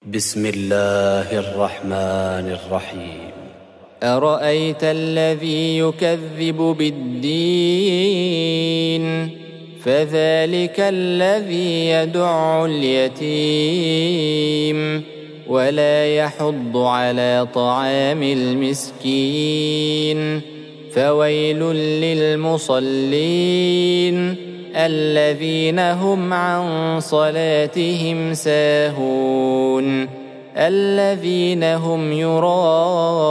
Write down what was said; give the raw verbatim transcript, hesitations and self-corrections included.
بسم الله الرحمن الرحيم. أرأيت الذي يكذب بالدين فذلك الذي يدع اليتيم ولا يحض على طعام المسكين فويل للمصلين الذين هم عن صلاتهم ساهون الذين هم يراءون